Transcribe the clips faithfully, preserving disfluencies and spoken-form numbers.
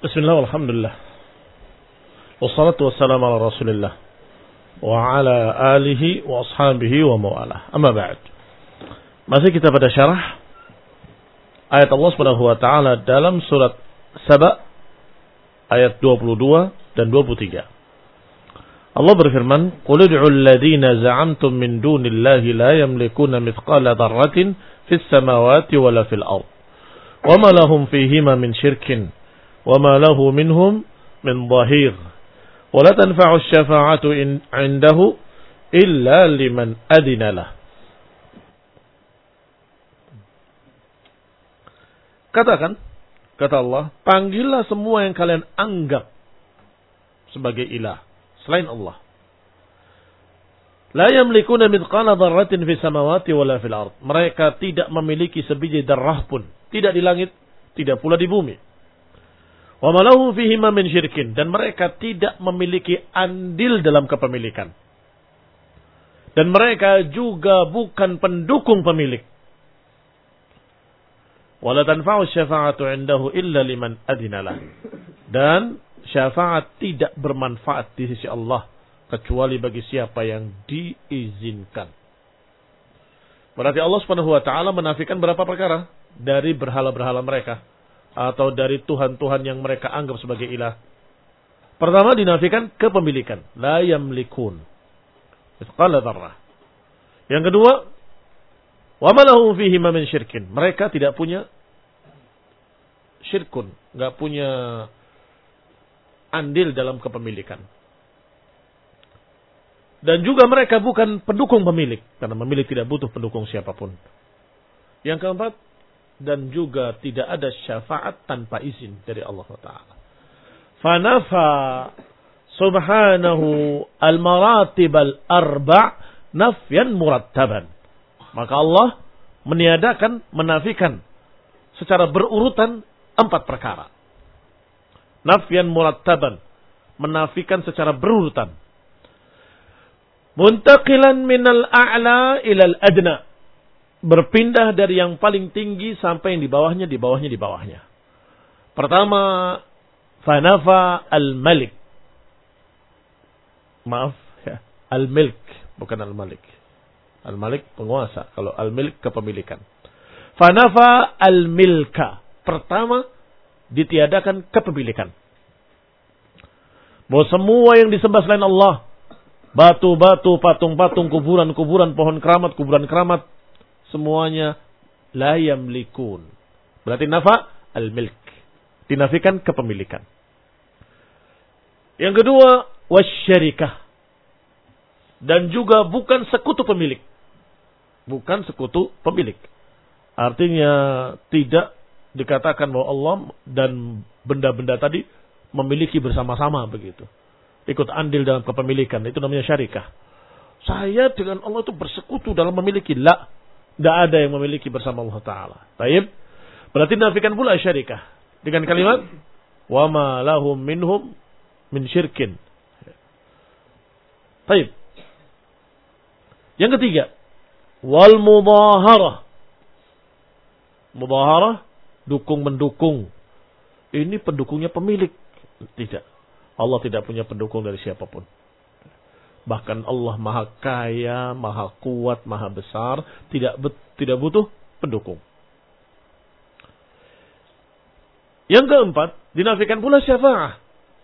Bismillah, alhamdulillah. Wassalatu wassalamu ala rasulillah. Wa ala alihi wa ashabihi wa mawalah. Amma ba'd. Masih kita pada syarah ayat Allah subhanahu wa ta'ala dalam surat Saba ayat dua puluh dua dan dua puluh tiga. Allah berfirman, "Qul ud'u alladhina za'amtum min dunillahi la yamlikuna mithqala dharratin fis samawati wala fil ard. Wa ma lahum fihima min syirkin wa ma lahu minhum min dhahir. Wa la tanfa'u asy-syafa'atu 'indahu illa liman adina lah." Katakan, kata Allah, panggillah semua yang kalian anggap sebagai ilah selain Allah. La yamlikuna mithqala dzarratin fis samawati wala fil ard. Mereka tidak memiliki sebiji darah pun, tidak di langit, tidak pula di bumi. Wa ma lahu fihima min syirkin, dan mereka tidak memiliki andil dalam kepemilikan. Dan mereka juga bukan pendukung pemilik. Wala tanfa'u syafa'atu 'indahu illa liman adinalah. Dan syafaat tidak bermanfaat di sisi Allah kecuali bagi siapa yang diizinkan. Berarti Allah Subhanahu wa taala menafikan berapa perkara dari berhala-berhala mereka atau dari tuhan-tuhan yang mereka anggap sebagai ilah. Pertama, dinafikan kepemilikan, la yamlikun mithqala dzarrah. Yang kedua, wa ma lahu fihi min syirkin. Mereka tidak punya syirkun, enggak punya andil dalam kepemilikan. Dan juga mereka bukan pendukung pemilik, karena pemilik tidak butuh pendukung siapapun. Yang keempat, dan juga tidak ada syafaat tanpa izin dari Allah Taala. Fanafa subhanahu al-maratib al-arba' nafyan murattaban. Maka Allah meniadakan, menafikan secara berurutan empat perkara. Nafyan murattaban, menafikan secara berurutan. Muntaqilan minal a'la ilal adna, berpindah dari yang paling tinggi sampai yang di bawahnya, di bawahnya, di bawahnya. Pertama, fanafa al-malik. Maaf, ya, al-milk, bukan al-malik. Al-malik penguasa, kalau al-milk kepemilikan. Fanafa al-milka. Pertama, ditiadakan kepemilikan. Bahwa semua yang disembah selain Allah, batu-batu, patung-patung, kuburan-kuburan, pohon keramat, kuburan-keramat, semuanya la yamlikun. Berarti nafa al-milk. Dinafikan kepemilikan. Yang kedua, wasyarikah. Dan juga bukan sekutu pemilik. Bukan sekutu pemilik. Artinya tidak dikatakan bahwa Allah dan benda-benda tadi memiliki bersama-sama begitu. Ikut andil dalam kepemilikan. Itu namanya syarikah. Saya dengan Allah itu bersekutu dalam memiliki. La. Tidak ada yang memiliki bersama Allah Ta'ala. Taib. Berarti nafikan pula syarikah. Dengan kalimat, wa ma lahum minhum min syirkin. Taib. Yang ketiga, wal mudaharah. Mudaharah, dukung-mendukung. Ini pendukungnya pemilik. Tidak. Allah tidak punya pendukung dari siapapun. Bahkan Allah maha kaya, maha kuat, maha besar. Tidak tidak butuh pendukung. Yang keempat, dinafikan pula syafaat.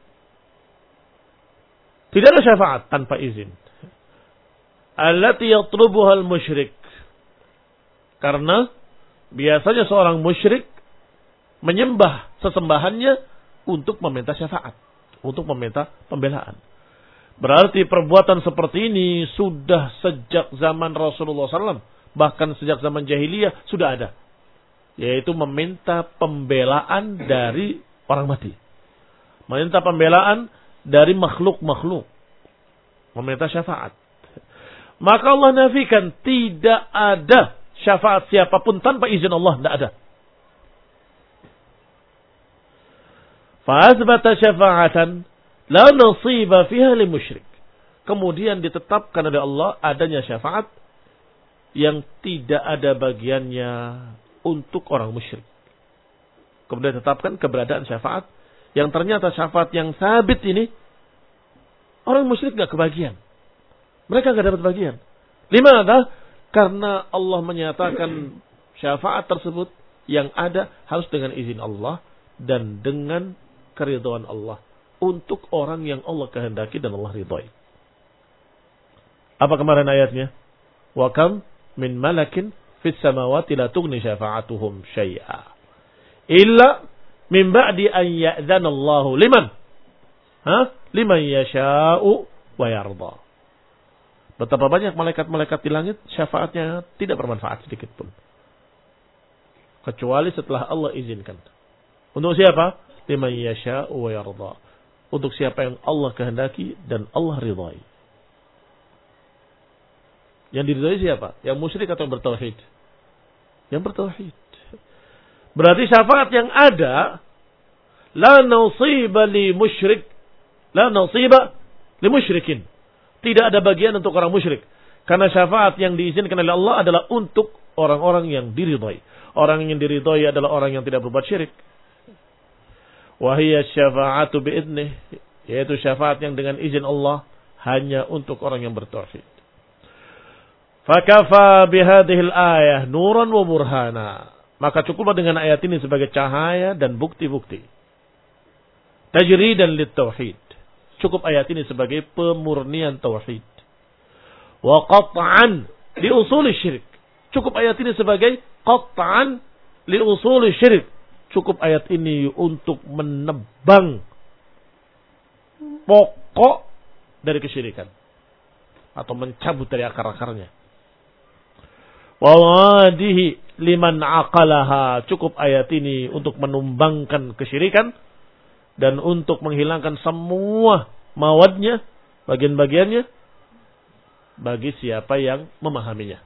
Tidak ada syafaat tanpa izin. Allati yatlubuha al-musyrik. Karena biasanya seorang musyrik menyembah sesembahannya untuk meminta syafaat, untuk meminta pembelaan. Berarti perbuatan seperti ini sudah sejak zaman Rasulullah shallallahu alaihi wasallam, bahkan sejak zaman jahiliyah sudah ada, yaitu meminta pembelaan dari orang mati, meminta pembelaan dari makhluk-makhluk, meminta syafaat. Maka Allah nafikan, tidak ada syafaat siapapun tanpa izin Allah, tidak ada. Fa'azbata syafa'atan la nasiba fiha li musyrik. Kemudian ditetapkan oleh Allah adanya syafaat yang tidak ada bagiannya untuk orang musyrik. Kemudian ditetapkan keberadaan syafaat yang ternyata syafaat yang sabit ini, orang musyrik gak kebagian. Mereka gak dapat bagian. Limadha? Karena Allah menyatakan syafaat tersebut yang ada harus dengan izin Allah dan dengan keridhaan Allah untuk orang yang Allah kehendaki dan Allah ridhai. Apa kemarin ayatnya? Wa kam min malakin fis samawati la tughni syafa'atuhum syai'a illa min ba'di an ya'dzana Allahu liman ha liman yasha'u wa yarda. Betapa banyak malaikat-malaikat di langit syafaatnya tidak bermanfaat sedikit pun. Kecuali setelah Allah izinkan. Untuk siapa? Liman yasha'u wa yarda. Untuk siapa yang Allah kehendaki dan Allah ridhai. Yang diridhai siapa? Yang musyrik atau yang bertauhid? Yang bertauhid. Berarti syafaat yang ada la nasiba li musyrik, la nasiba li musyrikin. Tidak ada bagian untuk orang musyrik. Karena syafaat yang diizinkan oleh Allah adalah untuk orang-orang yang diridhai. Orang yang diridhai adalah orang yang tidak berbuat syirik. Wahiyya syafa'atu bi'idnih. Yaitu syafaat yang dengan izin Allah hanya untuk orang yang bertauhid. Fakafa bihadihil ayah nuran wa burhana. Maka cukuplah dengan ayat ini sebagai cahaya dan bukti-bukti. Tajridan lit tauhid. Cukup ayat ini sebagai pemurnian tauhid. Wa qat'an li usul syirik. Cukup ayat ini sebagai qat'an li usul syirik. Cukup ayat ini untuk menebang pokok dari kesyirikan atau mencabut dari akar-akarnya. Wa wadihi liman aqalaha. Cukup ayat ini untuk menumbangkan kesyirikan dan untuk menghilangkan semua mawadnya, bagian-bagiannya, bagi siapa yang memahaminya.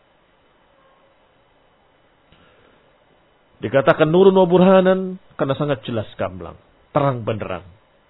Dikatakan nurun wa burhanan karena sangat jelas gamblang, terang benderang.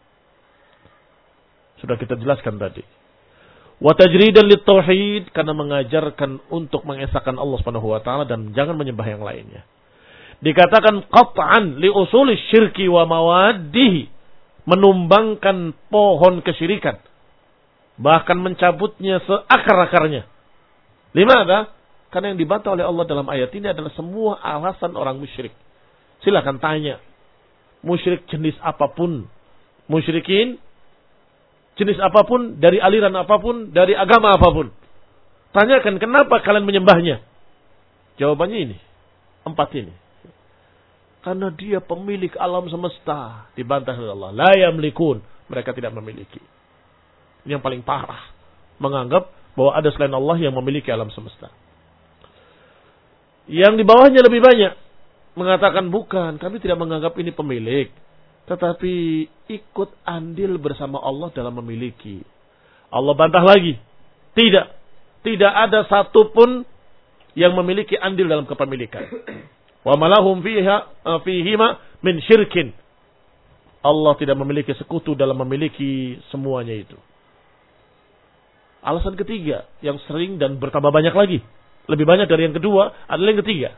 Sudah kita jelaskan tadi. Wa tajridan lit tauhid karena mengajarkan untuk mengesahkan Allah Subhanahu wa taala dan jangan menyembah yang lainnya. Dikatakan qat'an li usul syirki wa mawaddihi, menumbangkan pohon kesyirikan, bahkan mencabutnya seakar-akarnya. Limadha? Karena yang dibantah oleh Allah dalam ayat ini adalah semua alasan orang musyrik. Silakan tanya, musyrik jenis apapun, musyrikin jenis apapun, dari aliran apapun, dari agama apapun, tanyakan kenapa kalian menyembahnya. Jawabannya ini, empat ini. Karena dia pemilik alam semesta. Dibantah oleh Allah. La yamlikun. Mereka tidak memiliki. Ini yang paling parah. Menganggap bahwa ada selain Allah yang memiliki alam semesta. Yang di bawahnya lebih banyak. Mengatakan bukan. Kami tidak menganggap ini pemilik. Tetapi ikut andil bersama Allah dalam memiliki. Allah bantah lagi. Tidak. Tidak ada satupun yang memiliki andil dalam kepemilikan. Wa malahum fiha fihima min syirkin. Allah tidak memiliki sekutu dalam memiliki semuanya itu. Alasan ketiga yang sering dan bertambah banyak lagi, lebih banyak dari yang kedua, adalah yang ketiga.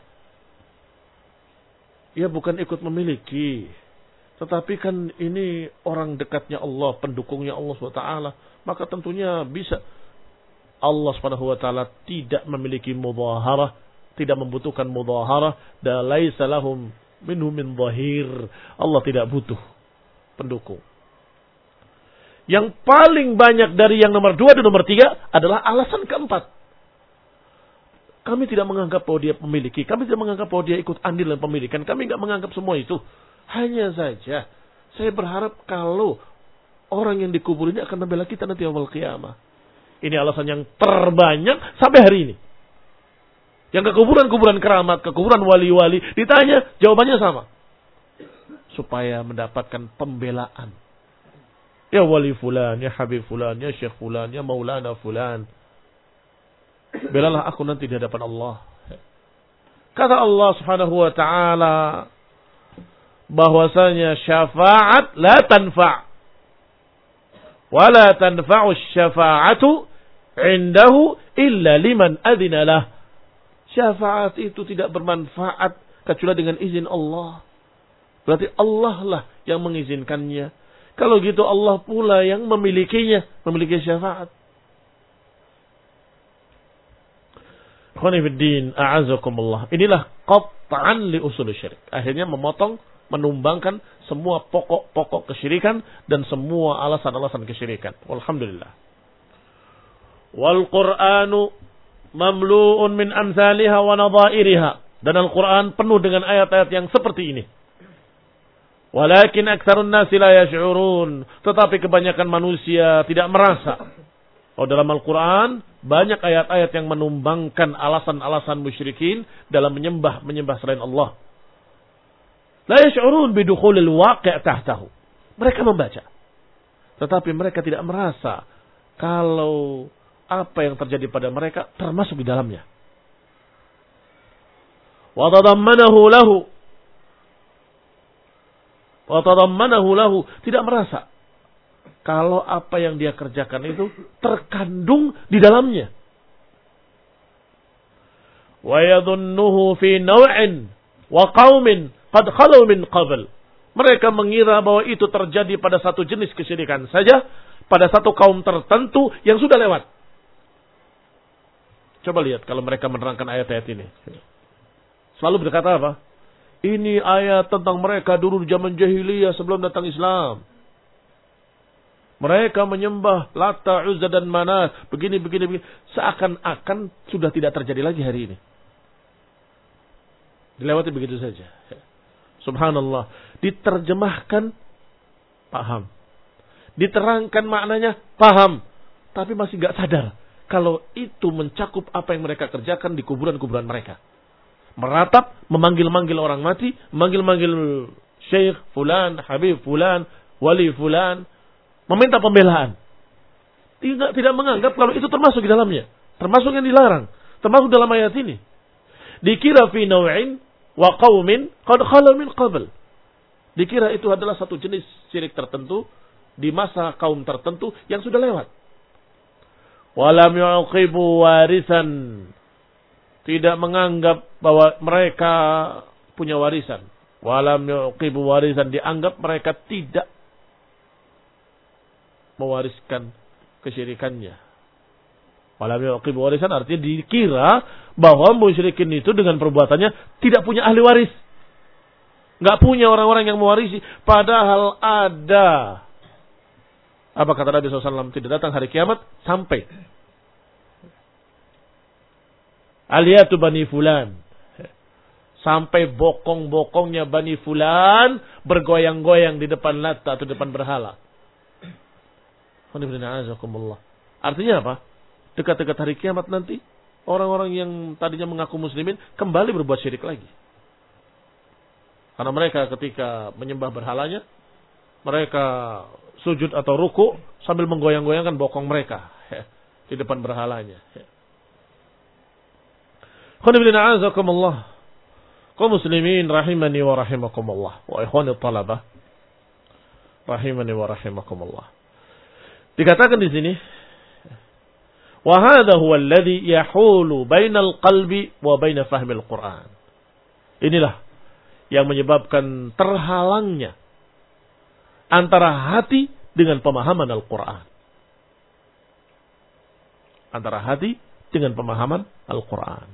Ya bukan ikut memiliki, tetapi kan ini orang dekatnya Allah, pendukungnya Allah subhanahu wa taala, maka tentunya bisa. Allah subhanahu wa taala tidak memiliki mudhaharah, tidak membutuhkan mudhaharah, dan laisa lahum minhu min dhahir. Allah tidak butuh pendukung. Yang paling banyak dari yang nomor dua dan nomor tiga adalah alasan keempat. Kami tidak menganggap bahwa dia memiliki, kami tidak menganggap bahwa dia ikut andil dalam pemilikan, kami tidak menganggap semua itu. Hanya saja saya berharap kalau orang yang dikubur ini akan membela kita nanti awal qiyamah. Ini alasan yang terbanyak sampai hari ini. Yang ke kuburan-kuburan keramat, ke kuburan wali-wali, ditanya, jawabannya sama. Supaya mendapatkan pembelaan. Ya wali fulan, ya habib fulan, ya syekh fulan, ya maulana fulan. Belalah aku nanti di hadapan Allah. Kata Allah subhanahu wa ta'ala, bahwasanya syafaat la tanfa' wa la tanfa'u syafa'atu indahu illa liman adhina lah. Syafaat itu tidak bermanfaat kecuali dengan izin Allah. Berarti Allah lah yang mengizinkannya. Kalau gitu Allah pula yang memilikinya, memiliki syafaat. Khonifuddin, a'azakumullah. Inilah qat'an li usul syirik. Akhirnya memotong, menumbangkan semua pokok-pokok kesyirikan dan semua alasan-alasan kesyirikan. Walhamdulillah. Wal Qur'anu mamlu'un min amsalihha wa nadha'iriha. Dan Al-Quran penuh dengan ayat-ayat yang seperti ini. Walakin aktsarun nasi la yash'urun. Tetapi kebanyakan manusia tidak merasa. Oh, dalam Al-Quran banyak ayat-ayat yang menumbangkan alasan-alasan musyrikin dalam menyembah menyembah selain Allah. La yash'urun bidukhulil waqi' tahtahu. Mereka membaca, tetapi mereka tidak merasa kalau apa yang terjadi pada mereka termasuk di dalamnya. Wa tadammanahu lahu. Wa tadammanahu lahu, tidak merasa kalau apa yang dia kerjakan itu terkandung di dalamnya. Wa yadhunnuhu fi naw'in wa qaumin qad khalu min qabl. Mereka mengira bahwa itu terjadi pada satu jenis kesyirikan saja, pada satu kaum tertentu yang sudah lewat. Coba lihat kalau mereka menerangkan ayat-ayat ini. Selalu berkata apa? Ini ayat tentang mereka dulu di zaman jahiliyah sebelum datang Islam. Mereka menyembah Lata, Uzza dan Manat. Begini, begini, begini. Seakan-akan sudah tidak terjadi lagi hari ini. Dilewati begitu saja. Subhanallah. Diterjemahkan, paham. Diterangkan maknanya, paham. Tapi masih gak sadar kalau itu mencakup apa yang mereka kerjakan di kuburan-kuburan mereka. Meratap, memanggil-manggil orang mati, memanggil-manggil Syekh Fulan, Habib Fulan, Wali Fulan, meminta pembelaan. Tidak, tidak menganggap kalau itu termasuk di dalamnya. Termasuk yang dilarang. Termasuk dalam ayat ini. Dikira fi naw'in wa qaumin qad khala min qabl. Dikira itu adalah satu jenis syirik tertentu di masa kaum tertentu yang sudah lewat. Walam yuqibu warisan. Tidak menganggap bahwa mereka punya warisan. Walam yuqibu warisan, dianggap mereka tidak mewariskan kesyirikannya. Walam yuqibu warisan artinya dikira bahwa musyrikin itu dengan perbuatannya tidak punya ahli waris. Enggak punya orang-orang yang mewarisi. Padahal ada. Apa kata Nabi shallallahu alaihi wasallam? Tidak datang hari kiamat sampai aliyatu bani fulan. Sampai bokong-bokongnya bani fulan bergoyang-goyang di depan Lata atau depan berhala. Artinya apa? Dekat-dekat hari kiamat nanti, orang-orang yang tadinya mengaku muslimin kembali berbuat syirik lagi. Karena mereka ketika menyembah berhalanya, mereka sujud atau ruku sambil menggoyang-goyangkan bokong mereka di depan berhalanya. Khonifuddin a'azakumullah. Kaum muslimin rahimani wa rahimakumullah. Wa ikhwani talabah rahimani wa rahimakumullah. Dikatakan di sini, wa hadha huwa alladhi yahulu bainal qalbi wa bain fahmil Qur'an. Inilah yang menyebabkan terhalangnya antara hati dengan pemahaman Al-Qur'an. Antara hati dengan pemahaman Al-Qur'an.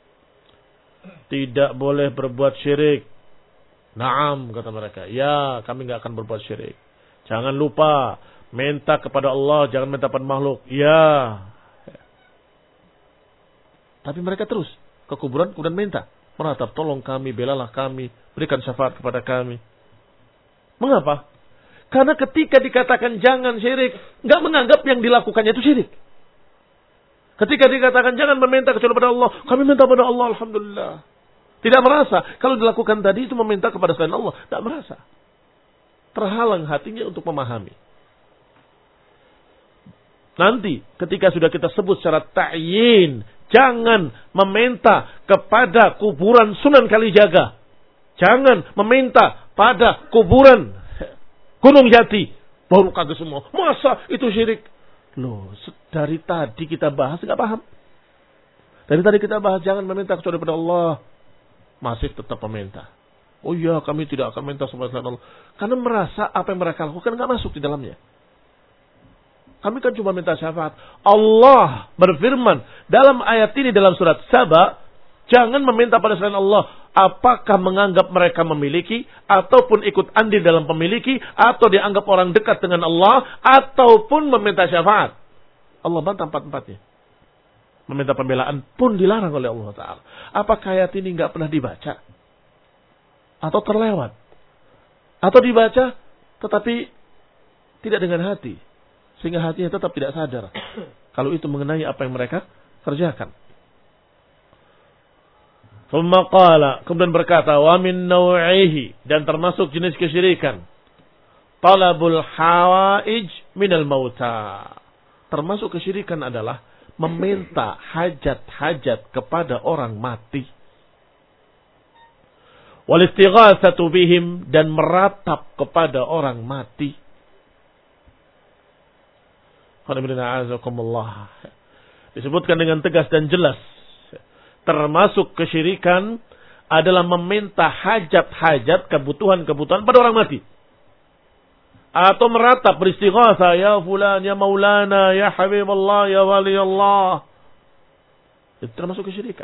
Tidak boleh berbuat syirik. Naam, kata mereka. Ya, kami enggak akan berbuat syirik. Jangan lupa minta kepada Allah, jangan minta pada makhluk. Ya. Tapi mereka terus ke kuburan kemudian minta. Meratap, tolong kami, belalah kami, berikan syafaat kepada kami. Mengapa? Karena ketika dikatakan jangan syirik, enggak menganggap yang dilakukannya itu syirik. Ketika dikatakan jangan meminta kecuali pada Allah, kami minta pada Allah, alhamdulillah. Tidak merasa kalau dilakukan tadi itu meminta kepada selain Allah, tidak merasa. Terhalang hatinya untuk memahami. Nanti ketika sudah kita sebut secara ta'yin, jangan meminta kepada kuburan Sunan Kalijaga. Jangan meminta pada kuburan Gunung Jati. Baru kaget semua. Masa itu syirik? Loh, dari tadi kita bahas enggak paham. Dari tadi kita bahas jangan meminta kecuali pada Allah. Masih tetap meminta. Oh iya, kami tidak akan minta sama selain Allah. Karena merasa apa yang mereka lakukan nggak masuk di dalamnya. Kami kan cuma minta syafaat. Allah berfirman dalam ayat ini dalam surat Saba, jangan meminta pada selain Allah. Apakah menganggap mereka memiliki, ataupun ikut andil dalam pemiliki, atau dianggap orang dekat dengan Allah, ataupun meminta syafaat. Allah bantah empat-empatnya. Meminta pembelaan pun dilarang oleh Allah Ta'ala. Apakah ayat ini nggak pernah dibaca? Atau terlewat? Atau dibaca tetapi tidak dengan hati, sehingga hatinya tetap tidak sadar kalau itu mengenai apa yang mereka kerjakan. Thumma qala, kemudian berkata, wa min naw'ihi, dan termasuk jenis kesyirikan, talabul hawaij minal mauta. Termasuk kesyirikan adalah meminta hajat-hajat kepada orang mati. Wal istighatsatu bihim, dan meratap kepada orang mati. Disebutkan dengan tegas dan jelas, termasuk kesyirikan adalah meminta hajat-hajat, kebutuhan-kebutuhan pada orang mati. Atau meratap beristighatsah, ya fulan, ya maulana, ya habiballah, ya waliyallah. Itu termasuk kesyirikan.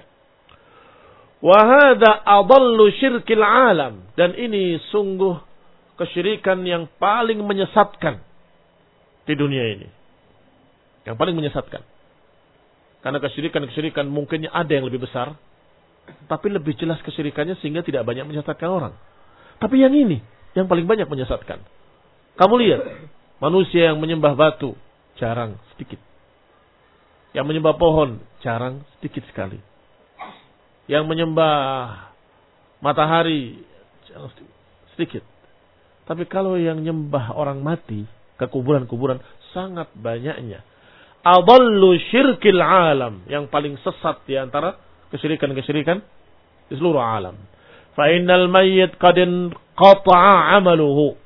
Wahada adallu syirkil alam. Dan ini sungguh kesyirikan yang paling menyesatkan di dunia ini. Yang paling menyesatkan. Karena kesyirikan-kesyirikan mungkinnya ada yang lebih besar, tapi lebih jelas kesyirikannya sehingga tidak banyak menyesatkan orang. Tapi yang ini, yang paling banyak menyesatkan. Kamu lihat, manusia yang menyembah batu, jarang, sedikit. Yang menyembah pohon, jarang, sedikit sekali. Yang menyembah matahari, sedikit. Tapi kalau yang nyembah orang mati, ke kuburan-kuburan, sangat banyaknya. Adallu syirkil alam, yang paling sesat di antara kesyirikan-kesyirikan di seluruh alam. Fa innal mayyit qad qata'a 'amaluhu.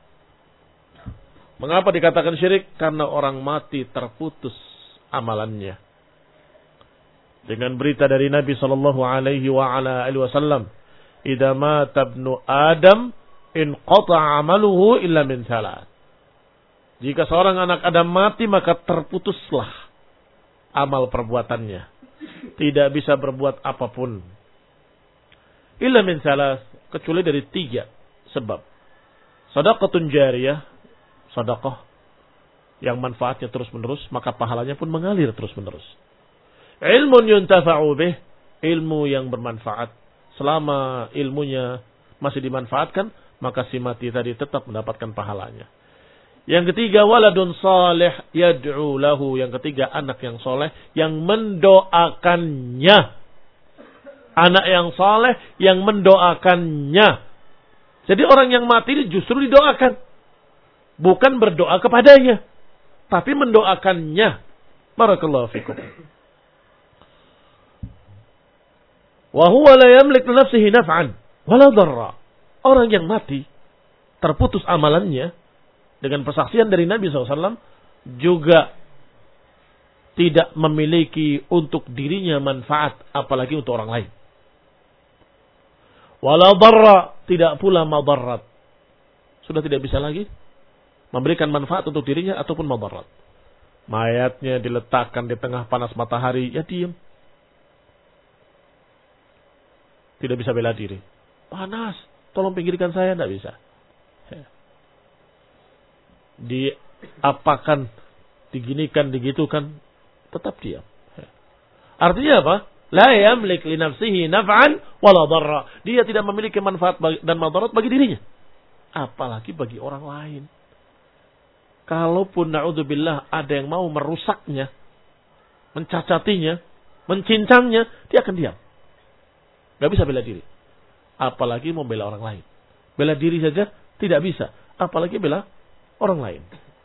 Mengapa dikatakan syirik? Karena orang mati terputus amalannya. Dengan berita dari Nabi sallallahu alaihi wa ala alihi wasallam, "Idza mata ibnu Adam in qata'a 'amaluhu illa min thalath." Jika seorang anak Adam mati, maka terputuslah amal perbuatannya. Tidak bisa berbuat apapun. Illa min thalath, kecuali dari tiga sebab. Shadaqatun jariyah, sedekah yang manfaatnya terus-menerus, maka pahalanya pun mengalir terus-menerus. Ilmun yuntafa'u bih, ilmu yang bermanfaat. Selama ilmunya masih dimanfaatkan, maka si mati tadi tetap mendapatkan pahalanya. Yang ketiga, waladun salih yad'u lahu. Yang ketiga, anak yang soleh yang mendoakannya. Anak yang soleh yang mendoakannya. Jadi orang yang mati justru didoakan. Bukan berdoa kepadanya, tapi mendoakannya. Barakallahu fikum. Wa huwa la yamlik li nafsihi naf'an wala dharra. Orang yang mati terputus amalannya dengan persaksian dari Nabi shallallahu alaihi wasallam juga tidak memiliki untuk dirinya manfaat, apalagi untuk orang lain. Wala dharra, tidak pula madarat. Sudah tidak bisa lagi memberikan manfaat untuk dirinya ataupun madarat. Mayatnya diletakkan di tengah panas matahari, ya diam. Tidak bisa bela diri. Panas, tolong pinggirkan saya, tidak bisa. Diapakan, diginikan, digitukan, tetap diam. Artinya apa? La yamlik li nafsihi naf'an wala dharra. Dia tidak memiliki manfaat dan madarat bagi dirinya, apalagi bagi orang lain. Kalaupun na'udzubillah ada yang mau merusaknya, mencacatinya, mencincangnya, dia akan diam. Gak bisa bela diri. Apalagi mau bela orang lain. Bela diri saja tidak bisa, apalagi bela orang lain.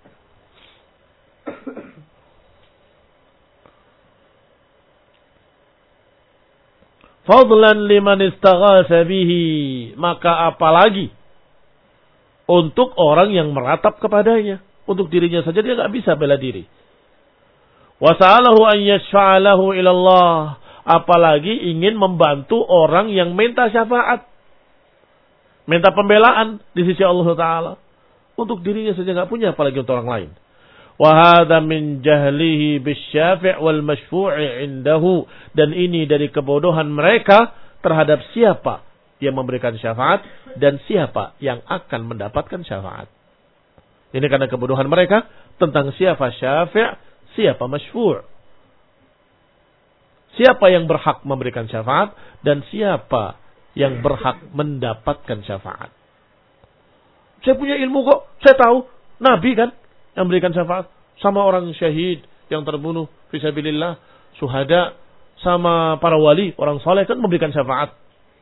Fadlan liman istaghatsa bihi, maka apalagi untuk orang yang meratap kepadanya. Untuk dirinya saja dia enggak bisa bela diri. Wa sa'alahu an yashfa'a lahu ila Allah, apalagi ingin membantu orang yang minta syafaat. minta pembelaan di sisi Allah Ta'ala. Untuk dirinya saja nggak punya, apalagi untuk orang lain. Wahada min jahlihi bisyafi' wal mashfu'i indahu. Dan ini dari kebodohan mereka terhadap siapa yang memberikan syafaat dan siapa yang akan mendapatkan syafaat. Ini karena kebodohan mereka tentang siapa syafi', siapa mashfu'. Siapa yang berhak memberikan syafaat dan siapa yang berhak mendapatkan syafaat. Saya punya ilmu kok, saya tahu. Nabi kan yang memberikan syafaat. Sama orang syahid yang terbunuh fisabilillah, syuhada, sama para wali, orang soleh kan memberikan syafaat.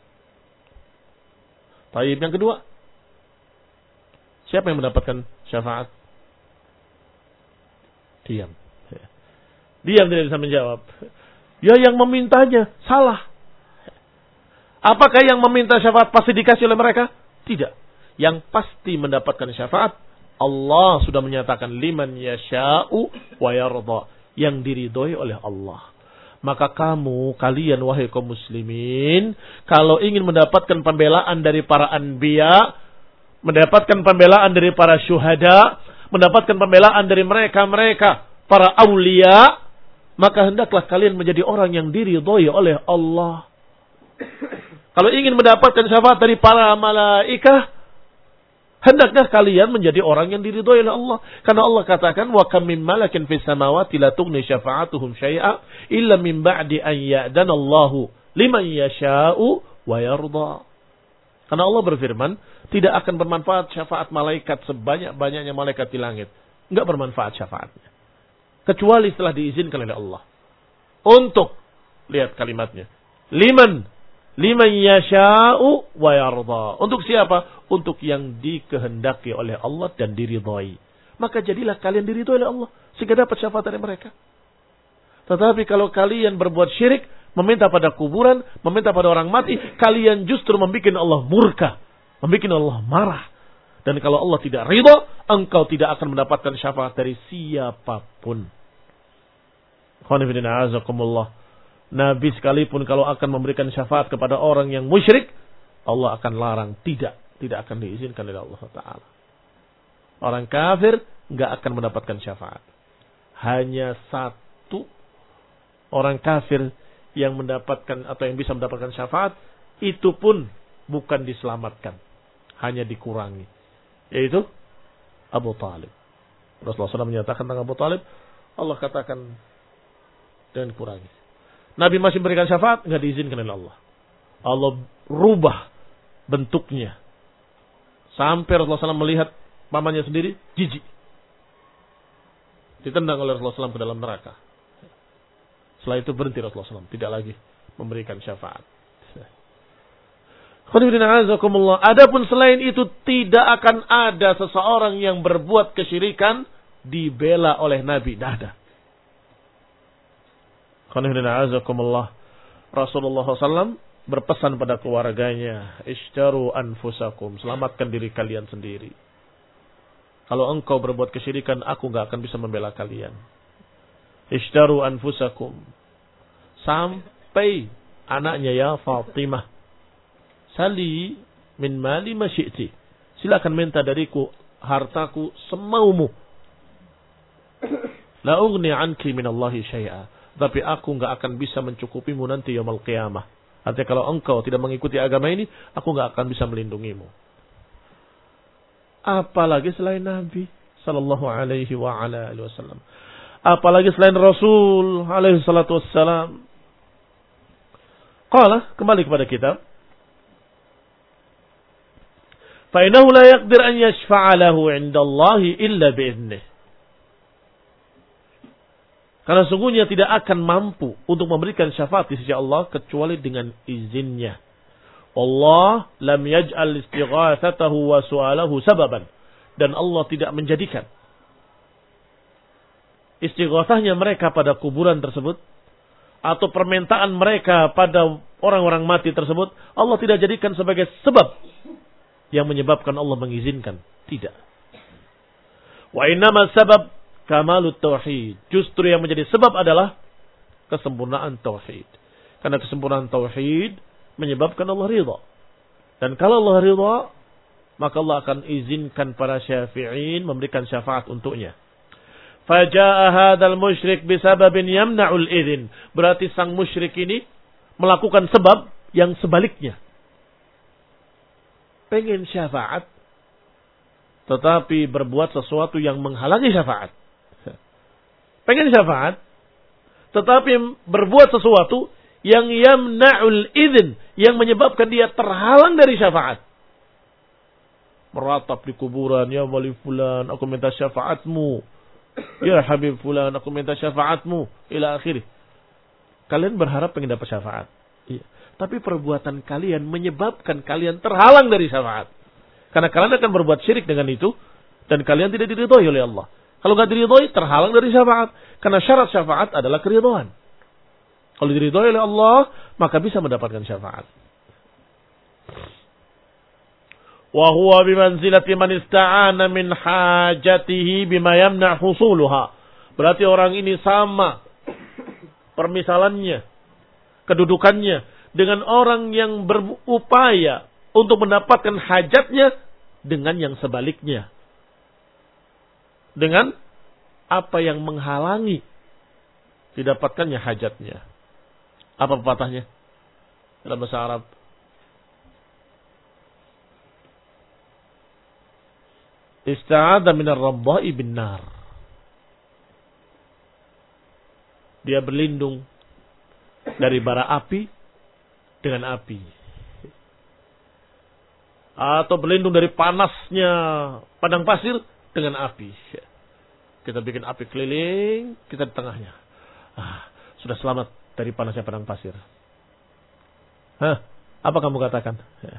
Taib yang kedua, siapa yang mendapatkan syafaat? Diam. Diam, tidak bisa menjawab. Ya yang memintanya salah. Apakah yang meminta syafaat pasti dikasih oleh mereka? Tidak. Yang pasti mendapatkan syafaat, Allah sudah menyatakan liman yasha'u wa yarda, yang diridhoi oleh Allah. Maka kamu, kalian wahai kaum muslimin, kalau ingin mendapatkan pembelaan dari para anbiya, mendapatkan pembelaan dari para syuhada, mendapatkan pembelaan dari mereka-mereka para aulia, maka hendaklah kalian menjadi orang yang diridhoi oleh Allah. Kalau ingin mendapatkan syafaat dari para malaikah, hendaknya kalian menjadi orang yang diridhoi oleh Allah. Karena Allah katakan, wa kam min malakin fis samawati la tughni syafa'atuhum syai'a illa min ba'di an ya'dana Allahu liman yasha'u wa yarda. Karena Allah berfirman, tidak akan bermanfaat syafaat malaikat sebanyak-banyaknya malaikat di langit. Enggak bermanfaat syafaatnya. Kecuali setelah diizinkan oleh Allah. Untuk, lihat kalimatnya, liman liman yasha'u wa yarda. Untuk siapa? Untuk yang dikehendaki oleh Allah dan diridhai. Maka jadilah kalian diridhai oleh Allah sehingga dapat syafaat dari mereka. Tetapi kalau kalian berbuat syirik, meminta pada kuburan, meminta pada orang mati, kalian justru membuat Allah murka, membuat Allah marah. Dan kalau Allah tidak ridha, engkau tidak akan mendapatkan syafaat dari siapapun. Khonifidina azakumullah. Nabi sekalipun kalau akan memberikan syafaat kepada orang yang musyrik, Allah akan larang. Tidak. Tidak akan diizinkan oleh Allah Ta'ala. Orang kafir nggak akan mendapatkan syafaat. Hanya satu orang kafir yang mendapatkan atau yang bisa mendapatkan syafaat, itu pun bukan diselamatkan. Hanya dikurangi. Yaitu Abu Talib. Rasulullah shallallahu alaihi wasallam menyatakan tentang Abu Talib, Allah katakan dan kurangi. Nabi masih memberikan syafaat, nggak diizinkan oleh Allah. Allah rubah bentuknya. Sampai Rasulullah shallallahu alaihi wasallam melihat pamannya sendiri, jijik. Ditendang oleh Rasulullah shallallahu alaihi wasallam ke dalam neraka. Setelah itu berhenti Rasulullah shallallahu alaihi wasallam, tidak lagi memberikan syafaat. Adapun selain itu tidak akan ada seseorang yang berbuat kesyirikan dibela oleh Nabi. Tidak ada. Rasulullah shallallahu alaihi wasallam berpesan pada keluarganya, Ishtaru anfusakum, selamatkan diri kalian sendiri. Kalau engkau berbuat kesyirikan, aku gak akan bisa membela kalian. Ishtaru anfusakum. Sampai anaknya ya Fatimah, sali min mali ma syi'ti. Silakan minta dariku hartaku semaumu. La ughni anki min Allahi syai'a. Tapi aku enggak akan bisa mencukupimu nanti yaumul qiyamah. Artinya kalau engkau tidak mengikuti agama ini, aku enggak akan bisa melindungimu. Apalagi selain Nabi sallallahu alaihi wa ala alihi wasallam. Apalagi selain Rasul alaihi salatu wassalam. Qala, kembali kepada kitab. Fa innahu la yaqdir an yashfa'a lahu 'inda Allah illa bi'idnih. Karena sungguhnya tidak akan mampu untuk memberikan syafaat di sisi Allah kecuali dengan izinnya. Allah lam yaj'al istighatsatahu wa su'alahu sababan. Dan Allah tidak menjadikan istighatsahnya mereka pada kuburan tersebut atau permintaan mereka pada orang-orang mati tersebut, Allah tidak jadikan sebagai sebab yang menyebabkan Allah mengizinkan. Tidak. Wa innama sabab kamalut tauhid. Justru yang menjadi sebab adalah kesempurnaan tauhid. Karena kesempurnaan tauhid menyebabkan Allah ridha. Dan kalau Allah ridha, maka Allah akan izinkan para syafi'in memberikan syafaat untuknya. Faja'a hadzal musyrik bisababin yamna'ul idzin. Berarti sang musyrik ini melakukan sebab yang sebaliknya. Pengen syafaat, tetapi berbuat sesuatu yang menghalangi syafaat. Pengen syafaat, tetapi berbuat sesuatu yang yamna'ul idzin, yang menyebabkan dia terhalang dari syafaat. Meratap di kuburan, ya wali fulan, aku minta syafaatmu. Ya habib fulan, aku minta syafaatmu. Ila akhirih. Kalian berharap pengen dapat syafaat. Iya. Tapi perbuatan kalian menyebabkan kalian terhalang dari syafaat. Karena kalian akan berbuat syirik dengan itu. Dan kalian tidak diridhoi oleh Allah. Kalau tidak diridhoi, terhalang dari syafaat. Karena syarat syafaat adalah keridhaan. Kalau diridhoi oleh Allah, maka bisa mendapatkan syafaat. Wa huwa bimanzilati man ista'ana min hajatihi bima yamna' husuluha. Berarti orang ini sama permisalannya, kedudukannya dengan orang yang berupaya untuk mendapatkan hajatnya dengan yang sebaliknya. Dengan apa yang menghalangi didapatkannya hajatnya. Apa pepatahnya dalam bahasa Arab? Ista'adha minar rabba'i bin nar. Dia berlindung dari bara api dengan api. Atau berlindung dari panasnya padang pasir dengan api. Kita bikin api keliling, kita di tengahnya. Ah, sudah selamat dari panasnya padang pasir. Hah? Apa kamu katakan?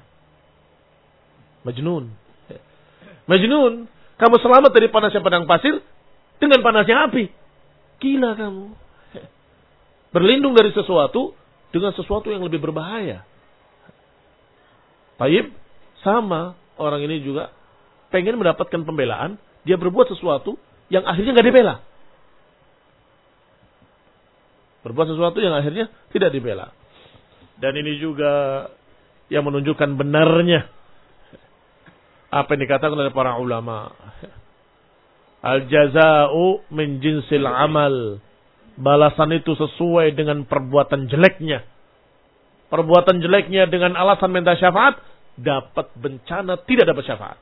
Majnun. Majnun. Kamu selamat dari panasnya padang pasir dengan panasnya api. Gila kamu. Berlindung dari sesuatu dengan sesuatu yang lebih berbahaya. Taib, sama orang ini juga pengen mendapatkan pembelaan, dia berbuat sesuatu yang akhirnya nggak dibela. Berbuat sesuatu yang akhirnya tidak dibela. Dan ini juga yang menunjukkan benarnya apa yang dikatakan oleh para ulama. Al-jaza'u min jinsil amal. Balasan itu sesuai dengan perbuatan jeleknya. Perbuatan jeleknya dengan alasan minta syafaat, dapat bencana, tidak dapat syafaat.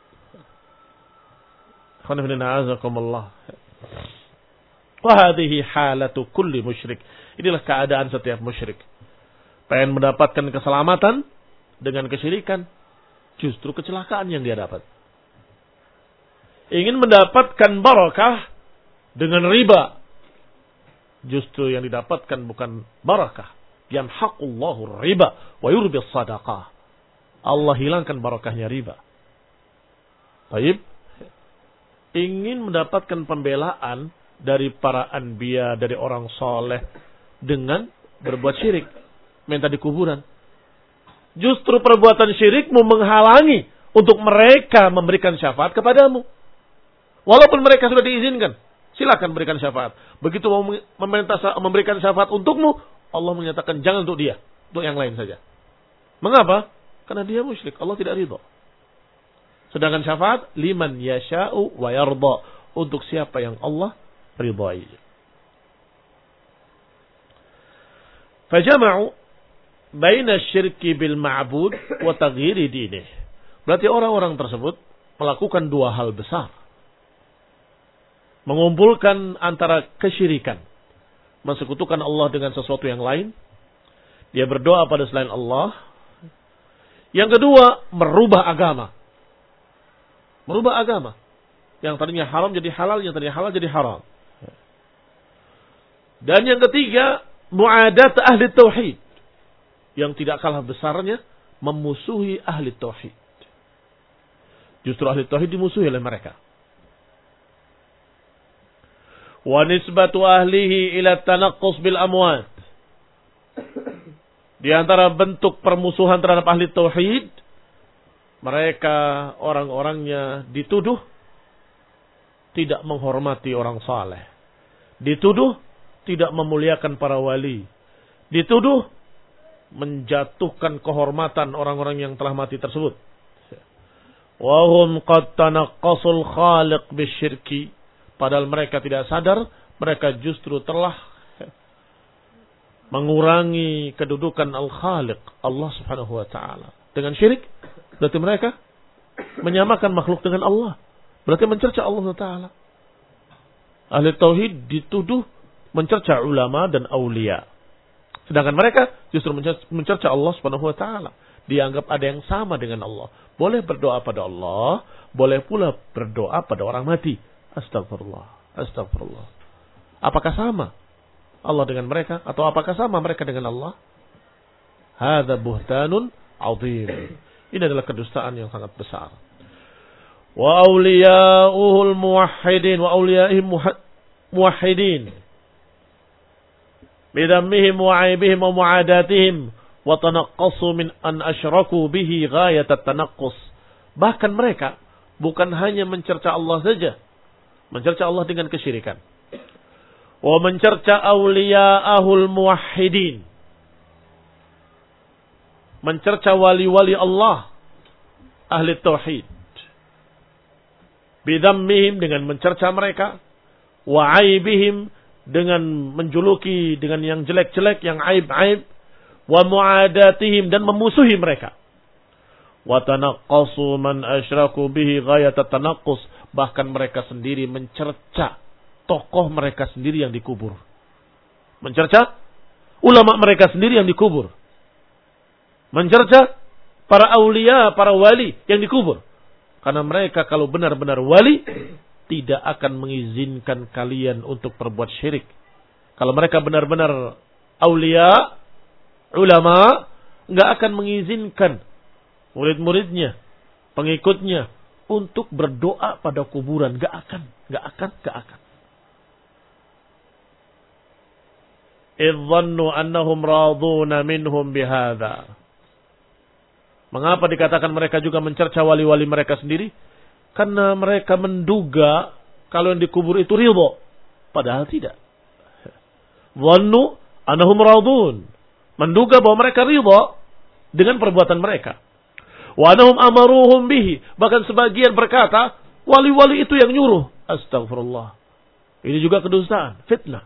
Wa hadhihi halatu kulli musyrik. Inilah keadaan setiap musyrik. Pengen mendapatkan keselamatan dengan kesyirikan, justru kecelakaan yang dia dapat. Ingin mendapatkan barakah dengan riba, justru yang didapatkan bukan barakah. Yamhaqullahu riba wa yurbi sadaqah. Allah hilangkan barakahnya riba. Baik. Ingin mendapatkan pembelaan dari para anbiya, dari orang soleh dengan berbuat syirik, minta di kuburan. Justru perbuatan syirikmu menghalangi untuk mereka memberikan syafaat kepadamu. Walaupun mereka sudah diizinkan, silakan berikan syafaat. Begitu mau meminta memberikan syafaat untukmu, Allah menyatakan jangan untuk dia, untuk yang lain saja. Mengapa? Karena dia musyrik, Allah tidak ridha. Sedangkan syafaat liman yasha'u wa yarda, untuk siapa yang Allah ridhai. Fajama'u baina syirki bil ma'bud wa taghyiri dinih. Berarti orang-orang tersebut melakukan dua hal besar. Mengumpulkan antara kesyirikan, mensekutukan Allah dengan sesuatu yang lain. Dia berdoa pada selain Allah. Yang kedua, merubah agama. Merubah agama. Yang tadinya haram jadi halal, yang tadinya halal jadi haram. Dan yang ketiga, mu'adat ahli tauhid. Yang tidak kalah besarnya, memusuhi ahli tauhid. Justru ahli tauhid dimusuhi oleh mereka. Wa nisbatu ahlihi ila tanaqqus bil amwat. Di antara bentuk permusuhan terhadap ahli tauhid, mereka orang-orangnya dituduh tidak menghormati orang saleh. Dituduh tidak memuliakan para wali. Dituduh menjatuhkan kehormatan orang-orang yang telah mati tersebut. Wa hum qad tanaqqasul khaliq bisyirki, padahal mereka tidak sadar mereka justru telah mengurangi kedudukan al-khaliq Allah Subhanahu wa taala dengan syirik. Berarti mereka menyamakan makhluk dengan Allah, berarti mencerca Allah taala. Ahli tauhid dituduh mencerca ulama dan aulia, sedangkan mereka justru mencerca Allah Subhanahu wa taala. Dianggap ada yang sama dengan Allah. Boleh berdoa pada Allah, boleh pula berdoa pada orang mati. Astagfirullah, astagfirullah. Apakah sama Allah dengan mereka, atau apakah sama mereka dengan Allah? Hadza buhtanun 'adzim. Ini adalah kedustaan yang sangat besar. Wa awliya'uhul muwahhidin wa awliya'ihim muwahhidin bidammihim wa 'aibihim wa mu'adatihim wa tanaqqasu min an asyraku bihi ghayat at-tanaqqus. Bahkan mereka bukan hanya mencerca Allah saja, mencerca Allah dengan kesyirikan. Wa mencerca awliya'ahul muwahhidin, mencerca wali-wali Allah ahli tauhid. Bidammihim, dengan mencerca mereka, wa aibihim, dengan menjuluki dengan yang jelek-jelek, yang aib-aib, wa mu'adatihim, dan memusuhi mereka. Wa tanaqqasu man asyraku bihi ghayat at-tanaqqus, bahkan mereka sendiri mencerca tokoh mereka sendiri yang dikubur. Mencerca ulama mereka sendiri yang dikubur. Mencerca para aulia, para wali yang dikubur. Karena mereka kalau benar-benar wali, tidak akan mengizinkan kalian untuk berbuat syirik. Kalau mereka benar-benar aulia, ulama, nggak akan mengizinkan murid-muridnya, pengikutnya untuk berdoa pada kuburan. Nggak akan, nggak akan, nggak akan. Idzannu annahum raduna minhum bihadza. Mengapa dikatakan mereka juga mencerca wali-wali mereka sendiri? Karena mereka menduga kalau yang dikubur itu ridha, padahal tidak. Dhannu annahum radun, menduga bahwa mereka ridha dengan perbuatan mereka. Wa annahum amaruhum bihi, bahkan sebagian berkata wali-wali itu yang nyuruh. Astagfirullah. Ini juga kedustaan, fitnah.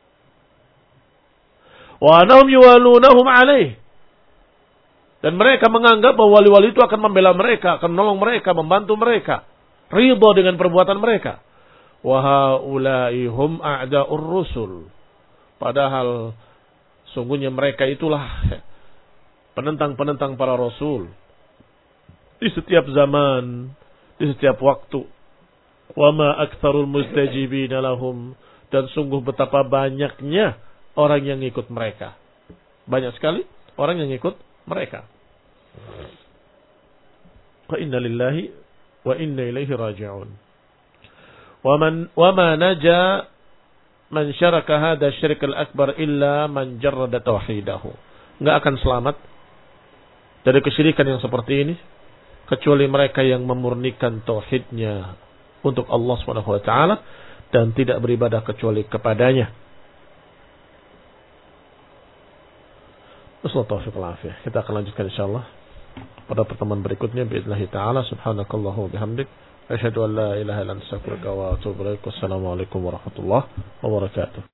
Wa annahum yuwalunahum alaih, dan mereka menganggap bahwa wali-wali itu akan membela mereka, akan menolong mereka, membantu mereka, ridha dengan perbuatan mereka. Wa haula'i hum a'da'ur rusul, padahal sungguhnya mereka itulah penentang-penentang para rasul di setiap zaman, di setiap waktu. Wa ma aktsarul mustajibina lahum, dan sungguh betapa banyaknya orang yang ikut mereka. Banyak sekali orang yang ikut mereka. Wa inna lillahi wa inna ilaihi raji'un. Wa man wa ma naja man syaraka hadha syirk al-akbar illa man jarrada tauhidahu. Enggak akan selamat dari kesyirikan yang seperti ini kecuali mereka yang memurnikan tauhidnya untuk Allah Subhanahu wa taala dan tidak beribadah kecuali kepadanya. Kita akan lanjutkan insyaallah pada pertemuan berikutnya biidznillah taala. Subhanakallahu wa bihamdik, asyhadu an la ilaha illa anta astaghfiruka wa atubu ilaik. Wassalamu alaikum warahmatullahi wabarakatuh.